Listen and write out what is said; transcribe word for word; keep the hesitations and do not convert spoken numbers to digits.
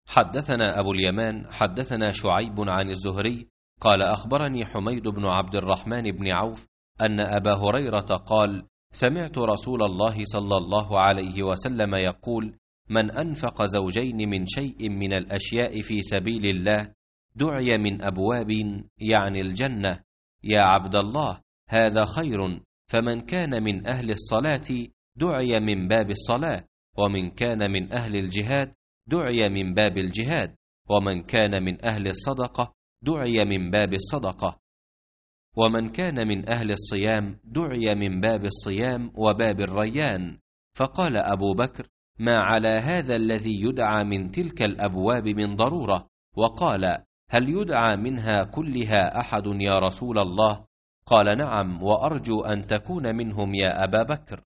حدثنا أبو اليمان حدثنا شعيب عن الزهري قال أخبرني حميد بن عبد الرحمن بن عوف أن أبا هريرة قال: سمعت رسول الله صلى الله عليه وسلم يقول: من أنفق زوجين من شيء من الأشياء في سبيل الله دعي من أبواب، يعني الجنة. يا عبد الله، هذا خير، فمن كان من أهل الصلاة دعي من باب الصلاة، ومن كان من أهل الجهاد دعي من باب الجهاد، ومن كان من أهل الصدقة دعي من باب الصدقة، ومن كان من أهل الصيام دعي من باب الصيام وباب الريان. فقال أبو بكر: ما على هذا الذي يدعى من تلك الأبواب من ضرورة؟ وقال: هل يدعى منها كلها أحد يا رسول الله؟ قال: نعم، وأرجو أن تكون منهم يا أبا بكر.